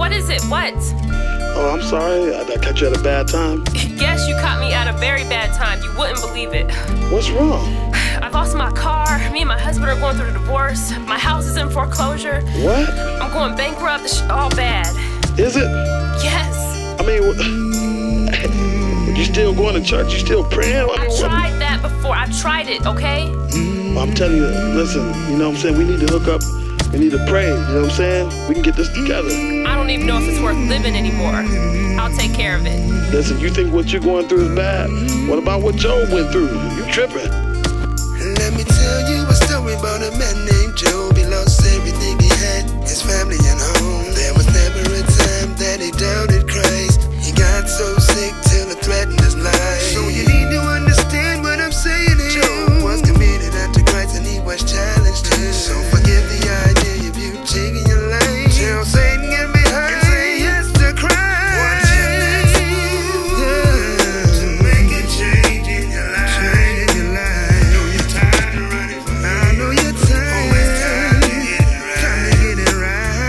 what is it? What? Oh, I'm sorry. I caught you at a bad time. Yes, you caught me at a very bad time. You wouldn't believe it. What's wrong? I lost my car. Me and my husband are going through a divorce. My house is in foreclosure. What? I'm going bankrupt. All bad. Is it? Yes. I mean, you still going to church? You still praying? I tried that before. I've tried it, okay? Well, I'm telling you, listen, you know what I'm saying? We need to hook up. We need to pray, you know what I'm saying? We can get this together. I don't even know if it's worth living anymore. I'll take care of it. Listen, you think what you're going through is bad? What about what Job went through? You tripping. Let me tell you a story about a man named Job. He lost everything he had, his family and home. There was never a time that he doubted Christ. He got so sick till it threatened his life. So you need to understand what I'm saying here. Job was committed unto Christ and he was challenged too. So forget the idea of you taking your life. Tell Satan get behind and say yes to Christ. What's your next move? To make a change in your life. Change in your life. I know you're tired of running from me. I know you're tired. Oh, it's time to get it right. Time to get it right.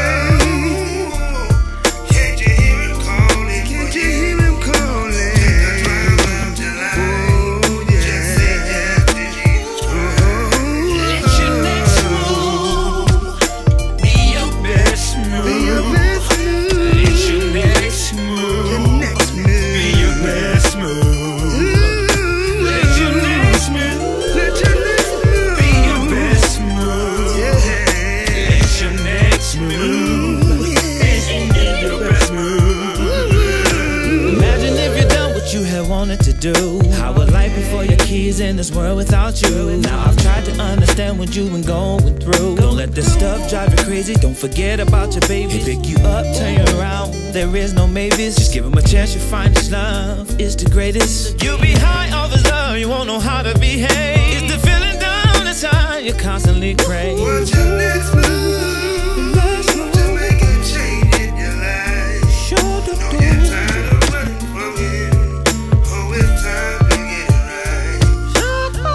Can't you hear him calling? Can't you hear him calling? Take a drive around your life. Oh, yeah. Just say yes to Jesus Christ. Let your next move be your best move. Be your best move. Let your next move Your next move. be your best move. Let your next move Let your next move be your best move. Yeah. Let your next move be your best move. Imagine if you done what you had wanted to do. How would life be for your kids in this world without you? Now I've tried to understand what you've been going through. Don't let this stuff drive you crazy. Don't forget about your baby. He'll pick you up, turn you around. There is no maybes. Just give him a chance. You find his love is the greatest. You'll be high off his love. You won't know how to behave. It's the feeling down inside. You constantly crave. What's your next move to make a change in your life? Sure do. Know you're tired of running from him. Oh, it's time to get it right. Oh,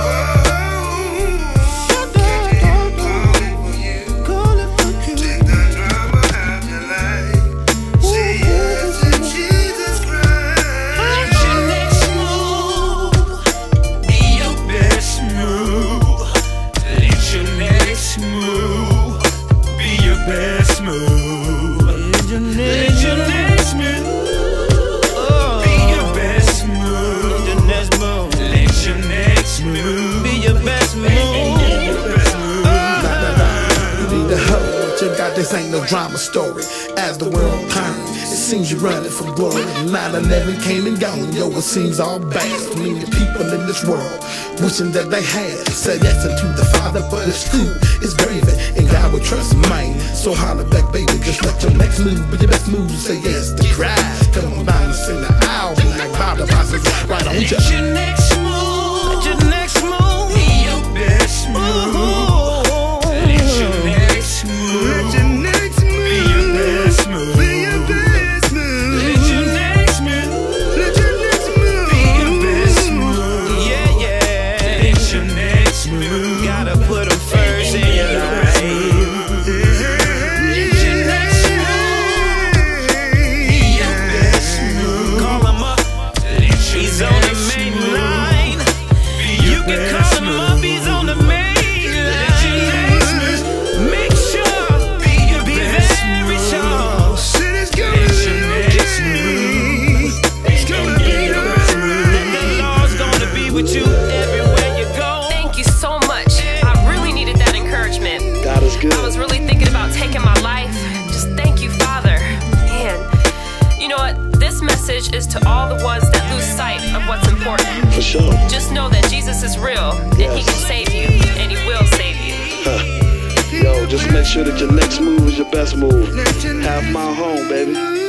can't you hear him calling for you? Take the drama out of your life. Say yes to Jesus Christ. Let your next move be your best move. Let your next move be your best move. Let your next move be your best move. The next move. Let your next move Be your best move. be your best move. You need to hold what you got, this ain't no drama story. As the world turns, it seems you're running from glory. 9/11 came and gone, yo, it seems all bad. Many people in this world wishing that they had said yes unto the Father, but it's true, it's gravy, and God will trust mine. So holler back, baby, just let your next move be your best move. Say yes to Christ. Come on down and sing the album like Bible passes right on you. Let your next move Your next move. be your best move. Let your next move Let your next be your move best move. be your best move. Let your next move Let your next move be your best move. Yeah, yeah. Let your next move Gotta put him first in your life. Let your next move be your best move. Call him up. Let your He's on the main line. be You your can best call him move. up. He's on the main Let your next line. move Make sure be your be best very move. sure. Shit is Let gonna your be next okay. move It's gonna be your best alright. move. The Lord's gonna be with you everywhere you go. Thank you so much. I really needed that encouragement. God is good. I was really thinking about taking my life. Just thank you, Father. Man, you know what? This message is to all the ones that lose sight of what's important. For sure. Just know that Jesus is real, and He can save you, and He will save you. Yo, just make sure that your next move is your best move. Have my home, baby.